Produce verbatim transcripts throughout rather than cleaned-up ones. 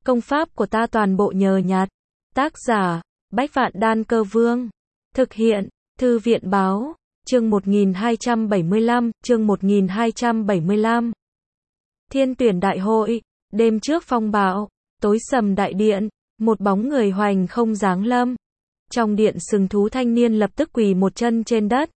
Công pháp của ta toàn bộ nhờ nhặt. Tác giả, Bách Vạn Đan Cơ Vương. Thực hiện, Thư viện Báo, chương một nghìn hai trăm bảy mươi lăm, chương một nghìn hai trăm bảy mươi lăm. Thiên tuyển đại hội, đêm trước phong bạo, tối sầm đại điện, một bóng người hoành không giáng lâm. Trong điện sừng thú thanh niên lập tức quỳ một chân trên đất.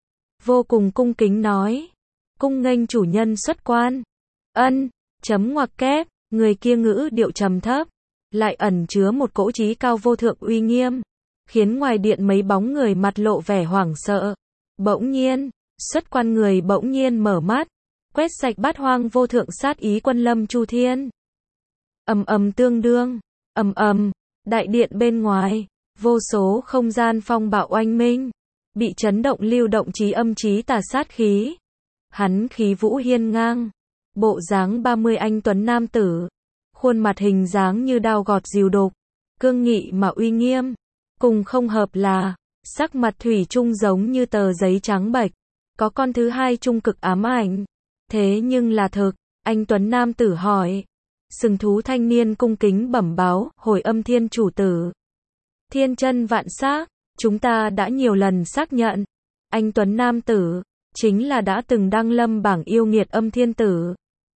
Vô cùng cung kính nói, cung nghênh chủ nhân xuất quan. Ân, chấm ngoặc kép, người kia ngữ điệu trầm thấp, lại ẩn chứa một cỗ trí cao vô thượng uy nghiêm, khiến ngoài điện mấy bóng người mặt lộ vẻ hoảng sợ. Bỗng nhiên, xuất quan người bỗng nhiên mở mắt, quét sạch bát hoang vô thượng sát ý quân lâm chu thiên. Ầm ầm tương đương, ầm ầm, đại điện bên ngoài, vô số không gian phong bạo oanh minh, bị chấn động lưu động trí âm trí tà sát khí. Hắn khí vũ hiên ngang, bộ dáng ba mươi anh tuấn nam tử, khuôn mặt hình dáng như đao gọt dìu đục, cương nghị mà uy nghiêm, cùng không hợp là sắc mặt thủy chung giống như tờ giấy trắng bệch, có con thứ hai trung cực ám ảnh. Thế nhưng là thực, anh tuấn nam tử hỏi. Sừng thú thanh niên cung kính bẩm báo, hồi âm thiên chủ tử. Thiên chân vạn xác, chúng ta đã nhiều lần xác nhận, anh tuấn nam tử chính là đã từng đăng lâm bảng yêu nghiệt âm thiên tử.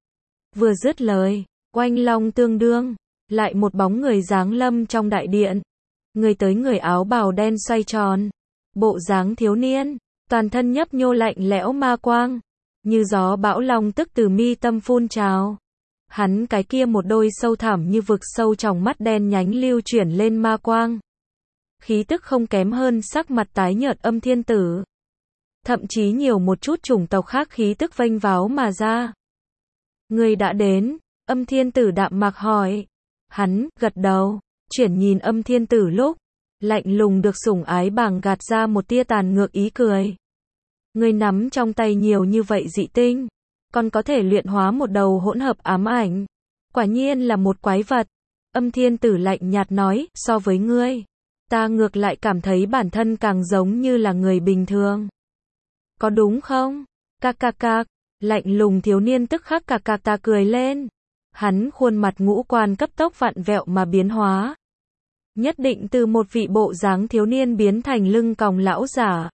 Vừa dứt lời, oanh long tương đương, lại một bóng người giáng lâm trong đại điện. Người tới người áo bào đen xoay tròn, bộ dáng thiếu niên, toàn thân nhấp nhô lạnh lẽo ma quang, như gió bão long tức từ mi tâm phun trào. Hắn cái kia một đôi sâu thẳm như vực sâu trong mắt đen nhánh lưu chuyển lên ma quang. Khí tức không kém hơn sắc mặt tái nhợt âm thiên tử. Thậm chí nhiều một chút chủng tộc khác khí tức vênh váo mà ra. Người đã đến, âm thiên tử đạm mạc hỏi. Hắn, gật đầu, chuyển nhìn âm thiên tử lúc, lạnh lùng được sủng ái bàng gạt ra một tia tàn ngược ý cười. Người nắm trong tay nhiều như vậy dị tinh, còn có thể luyện hóa một đầu hỗn hợp ám ảnh. Quả nhiên là một quái vật. Âm thiên tử lạnh nhạt nói, so với ngươi, ta ngược lại cảm thấy bản thân càng giống như là người bình thường. Có đúng không? Cạc cạc cạc, lạnh lùng thiếu niên tức khắc cạc cạc ta cười lên. Hắn khuôn mặt ngũ quan cấp tốc vặn vẹo mà biến hóa. Nhất định từ một vị bộ dáng thiếu niên biến thành lưng còng lão giả.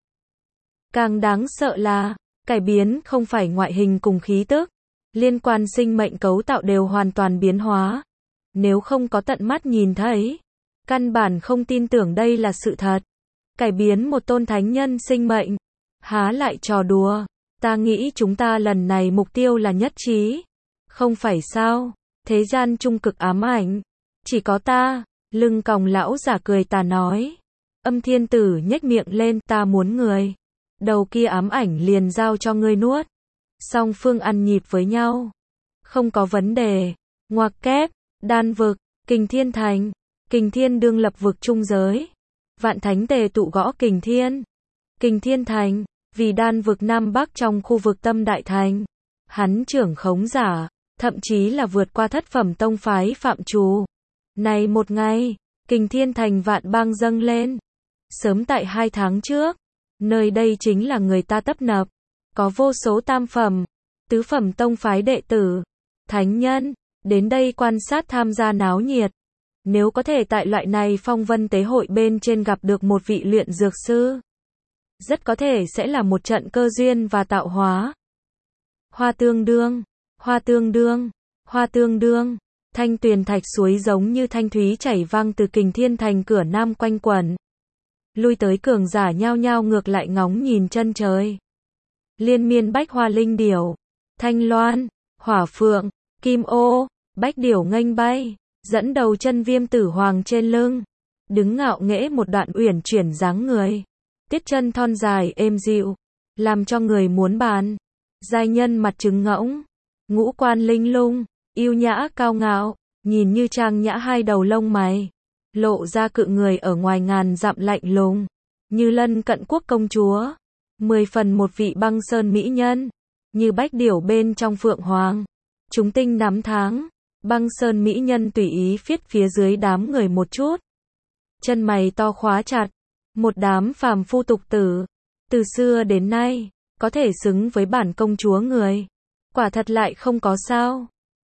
Càng đáng sợ là, cải biến không phải ngoại hình cùng khí tức, liên quan sinh mệnh cấu tạo đều hoàn toàn biến hóa. Nếu không có tận mắt nhìn thấy, căn bản không tin tưởng đây là sự thật. Cải biến một tôn thánh nhân sinh mệnh, há lại trò đùa. Ta nghĩ chúng ta lần này mục tiêu là nhất trí. Không phải sao? Thế gian trung cực ám ảnh, chỉ có ta. Lưng còng lão giả cười tà nói. Âm thiên tử nhếch miệng lên, ta muốn người. Đầu kia ám ảnh liền giao cho ngươi nuốt. Song phương ăn nhịp với nhau. Không có vấn đề. Ngoặc kép, đan vực, kình thiên thành. Kình thiên đương lập vực trung giới. Vạn thánh tề tụ gõ kình thiên. Kình thiên thành, vì đan vực Nam Bắc trong khu vực tâm đại thành. Hắn trưởng khống giả, thậm chí là vượt qua thất phẩm tông phái phạm trù. Này một ngày, kình thiên thành vạn bang dâng lên. Sớm tại hai tháng trước, nơi đây chính là người ta tấp nập. Có vô số tam phẩm, tứ phẩm tông phái đệ tử, thánh nhân, đến đây quan sát tham gia náo nhiệt. Nếu có thể tại loại này phong vân tế hội bên trên gặp được một vị luyện dược sư, rất có thể sẽ là một trận cơ duyên và tạo hóa. Hoa tương đương, hoa tương đương, hoa tương đương, thanh tuyền thạch suối giống như thanh thúy chảy vang từ kình thiên thành cửa nam quanh quẩn. Lui tới cường giả nhao nhao ngược lại ngóng nhìn chân trời. Liên miên bách hoa linh điểu, thanh loan, hỏa phượng, kim ô, bách điểu nghênh bay, dẫn đầu chân viêm tử hoàng trên lưng, đứng ngạo nghễ một đoạn uyển chuyển dáng người. Tiết chân thon dài êm dịu, làm cho người muốn bàn. Giai nhân mặt trứng ngỗng, ngũ quan linh lung, yêu nhã cao ngạo, nhìn như trang nhã hai đầu lông mày, lộ ra cự người ở ngoài ngàn dặm lạnh lùng, như lân cận quốc công chúa, mười phần một vị băng sơn mỹ nhân, như bách điểu bên trong phượng hoàng, chúng tinh nắm tháng, băng sơn mỹ nhân tùy ý phiết phía dưới đám người một chút, chân mày to khóa chặt, một đám phàm phu tục tử, từ xưa đến nay, có thể xứng với bản công chúa người, quả thật lại không có sao.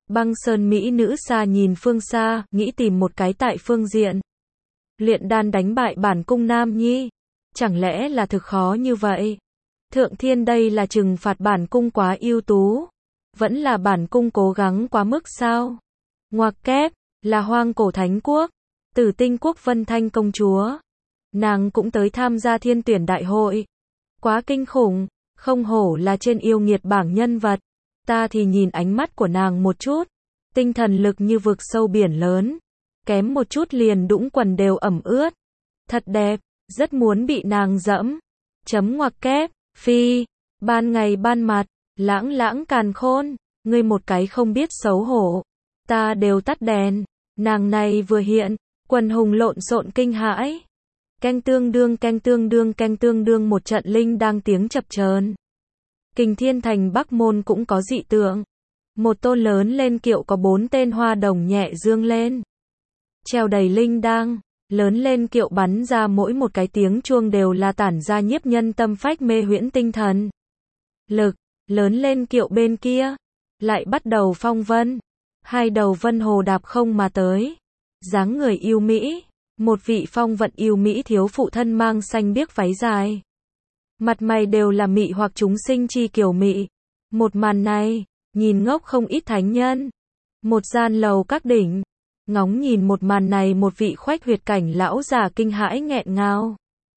Băng sơn mỹ nữ xa nhìn phương xa, nghĩ tìm một cái tại phương diện. Luyện đan đánh bại bản cung Nam Nhi. Chẳng lẽ là thực khó như vậy? Thượng thiên đây là trừng phạt bản cung quá ưu tú. Vẫn là bản cung cố gắng quá mức sao? Ngoặc kép, là hoang cổ thánh quốc. Tử tinh quốc Vân Thanh công chúa. Nàng cũng tới tham gia thiên tuyển đại hội. Quá kinh khủng, không hổ là trên yêu nghiệt bảng nhân vật. Ta thì nhìn ánh mắt của nàng một chút. Tinh thần lực như vực sâu biển lớn. Kém một chút liền đũng quần đều ẩm ướt. Thật đẹp, rất muốn bị nàng dẫm. Chấm ngoặc kép, phi, ban ngày ban mặt, lãng lãng càn khôn, ngươi một cái không biết xấu hổ. Ta đều tắt đèn, nàng này vừa hiện, quần hùng lộn xộn kinh hãi. Canh tương đương canh tương đương canh tương đương một trận linh đang tiếng chập chờn. Kình Thiên Thành Bắc Môn cũng có dị tượng. Một tô lớn lên kiệu có bốn tên hoa đồng nhẹ dương lên. Treo đầy linh đang, lớn lên kiệu bắn ra mỗi một cái tiếng chuông đều là tản ra nhiếp nhân tâm phách mê huyễn tinh thần. Lực, lớn lên kiệu bên kia, lại bắt đầu phong vân. Hai đầu vân hồ đạp không mà tới. Dáng người yêu mỹ, một vị phong vận yêu mỹ thiếu phụ thân mang xanh biếc váy dài. Mặt mày đều là mị hoặc chúng sinh chi kiểu mị. Một màn này, nhìn ngốc không ít thánh nhân. Một gian lầu các đỉnh, ngóng nhìn một màn này một vị khoách huyệt cảnh lão già kinh hãi nghẹn ngào.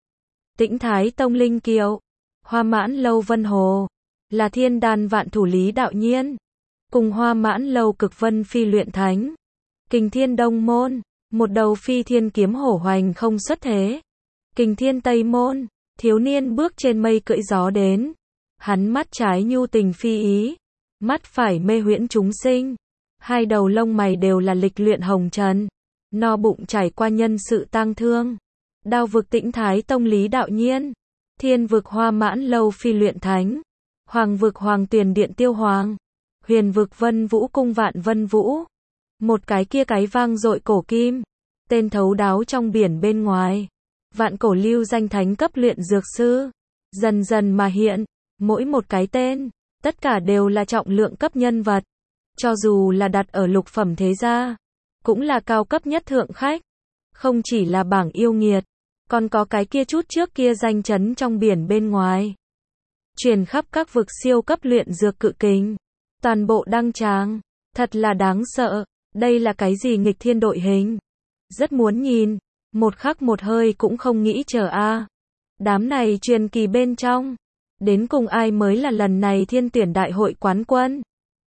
Tĩnh Thái Tông linh kiệu, Hoa Mãn Lâu Vân Hồ, là thiên đan vạn thủ Lý Đạo Nhiên, cùng Hoa Mãn Lâu Cực Vân Phi luyện thánh. Kình Thiên Đông Môn, một đầu phi thiên kiếm hổ hoành không xuất thế. Kình Thiên Tây Môn, thiếu niên bước trên mây cưỡi gió đến. Hắn mắt trái nhu tình phi ý, mắt phải mê huyễn chúng sinh. Hai đầu lông mày đều là lịch luyện hồng trần, no bụng trải qua nhân sự tang thương. Đao vực Tĩnh Thái Tông Lý Đạo Nhiên, thiên vực Hoa Mãn Lâu Phi luyện thánh, hoàng vực Hoàng Tuyền Điện Tiêu Hoàng, huyền vực Vân Vũ Cung Vạn Vân Vũ. Một cái kia cái vang dội cổ kim, tên thấu đáo trong biển bên ngoài. Vạn cổ lưu danh thánh cấp luyện dược sư, dần dần mà hiện, mỗi một cái tên, tất cả đều là trọng lượng cấp nhân vật. Cho dù là đặt ở lục phẩm thế gia, cũng là cao cấp nhất thượng khách. Không chỉ là bảng yêu nghiệt, còn có cái kia chút trước kia danh chấn trong biển bên ngoài. Truyền khắp các vực siêu cấp luyện dược cự kình. Toàn bộ đăng tràng, thật là đáng sợ. Đây là cái gì nghịch thiên đội hình? Rất muốn nhìn, một khắc một hơi cũng không nghĩ chờ a. Đám này truyền kỳ bên trong, đến cùng ai mới là lần này thiên tuyển đại hội quán quân?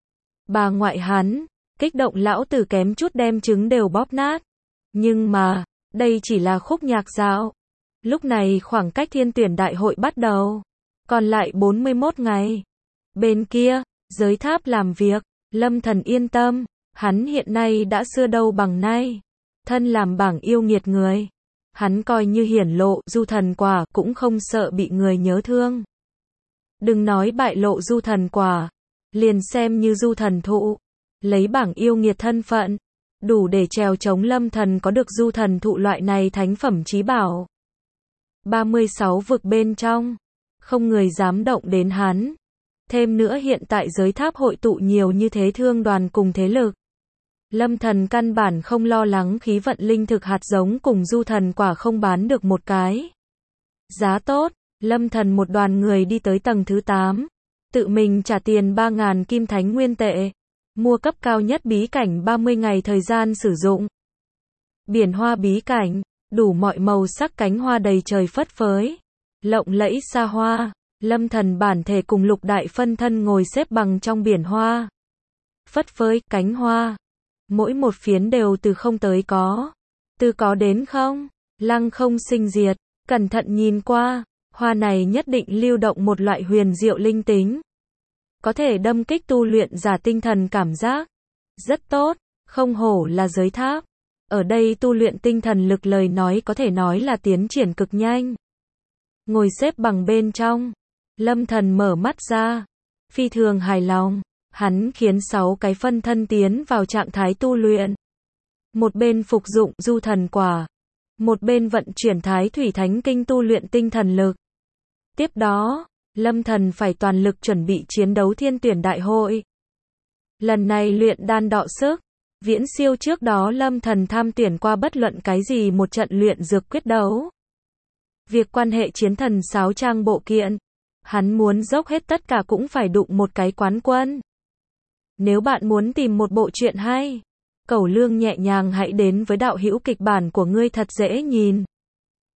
Bà ngoại hắn, kích động lão tử kém chút đem trứng đều bóp nát. Nhưng mà, đây chỉ là khúc nhạc dạo. Lúc này khoảng cách thiên tuyển đại hội bắt đầu, còn lại bốn mươi mốt ngày. Bên kia, giới tháp làm việc, Lâm Thần yên tâm, hắn hiện nay đã xưa đâu bằng nay. Thân làm bảng yêu nghiệt người, hắn coi như hiển lộ du thần quả cũng không sợ bị người nhớ thương. Đừng nói bại lộ du thần quả, liền xem như du thần thụ, lấy bảng yêu nghiệt thân phận, đủ để trèo chống Lâm Thần có được du thần thụ loại này thánh phẩm chí bảo. ba mươi sáu vực bên trong, không người dám động đến hắn. Thêm nữa hiện tại giới tháp hội tụ nhiều như thế thương đoàn cùng thế lực. Lâm Thần căn bản không lo lắng khí vận linh thực hạt giống cùng du thần quả không bán được một cái. Giá tốt, Lâm Thần một đoàn người đi tới tầng thứ tám. Tự mình trả tiền ba nghìn kim thánh nguyên tệ. Mua cấp cao nhất bí cảnh ba mươi ngày thời gian sử dụng. Biển hoa bí cảnh, đủ mọi màu sắc cánh hoa đầy trời phất phới. Lộng lẫy xa hoa, Lâm Thần bản thể cùng lục đại phân thân ngồi xếp bằng trong biển hoa. Phất phới, cánh hoa. Mỗi một phiến đều từ không tới có. Từ có đến không, lăng không sinh diệt. Cẩn thận nhìn qua, hoa này nhất định lưu động một loại huyền diệu linh tính. Có thể đâm kích tu luyện giả tinh thần cảm giác. Rất tốt, không hổ là giới tháp. Ở đây tu luyện tinh thần lực lời nói có thể nói là tiến triển cực nhanh. Ngồi xếp bằng bên trong, Lâm Thần mở mắt ra, phi thường hài lòng. Hắn khiến sáu cái phân thân tiến vào trạng thái tu luyện. Một bên phục dụng du thần quả, một bên vận chuyển thái thủy thánh kinh tu luyện tinh thần lực. Tiếp đó, Lâm Thần phải toàn lực chuẩn bị chiến đấu thiên tuyển đại hội. Lần này luyện đan đọ sức, viễn siêu trước đó Lâm Thần tham tuyển qua bất luận cái gì một trận luyện dược quyết đấu. Việc quan hệ chiến thần sáo trang bộ kiện, hắn muốn dốc hết tất cả cũng phải đụng một cái quán quân. Nếu bạn muốn tìm một bộ truyện hay, Cẩu Lương nhẹ nhàng hãy đến với đạo hữu kịch bản của ngươi thật dễ nhìn.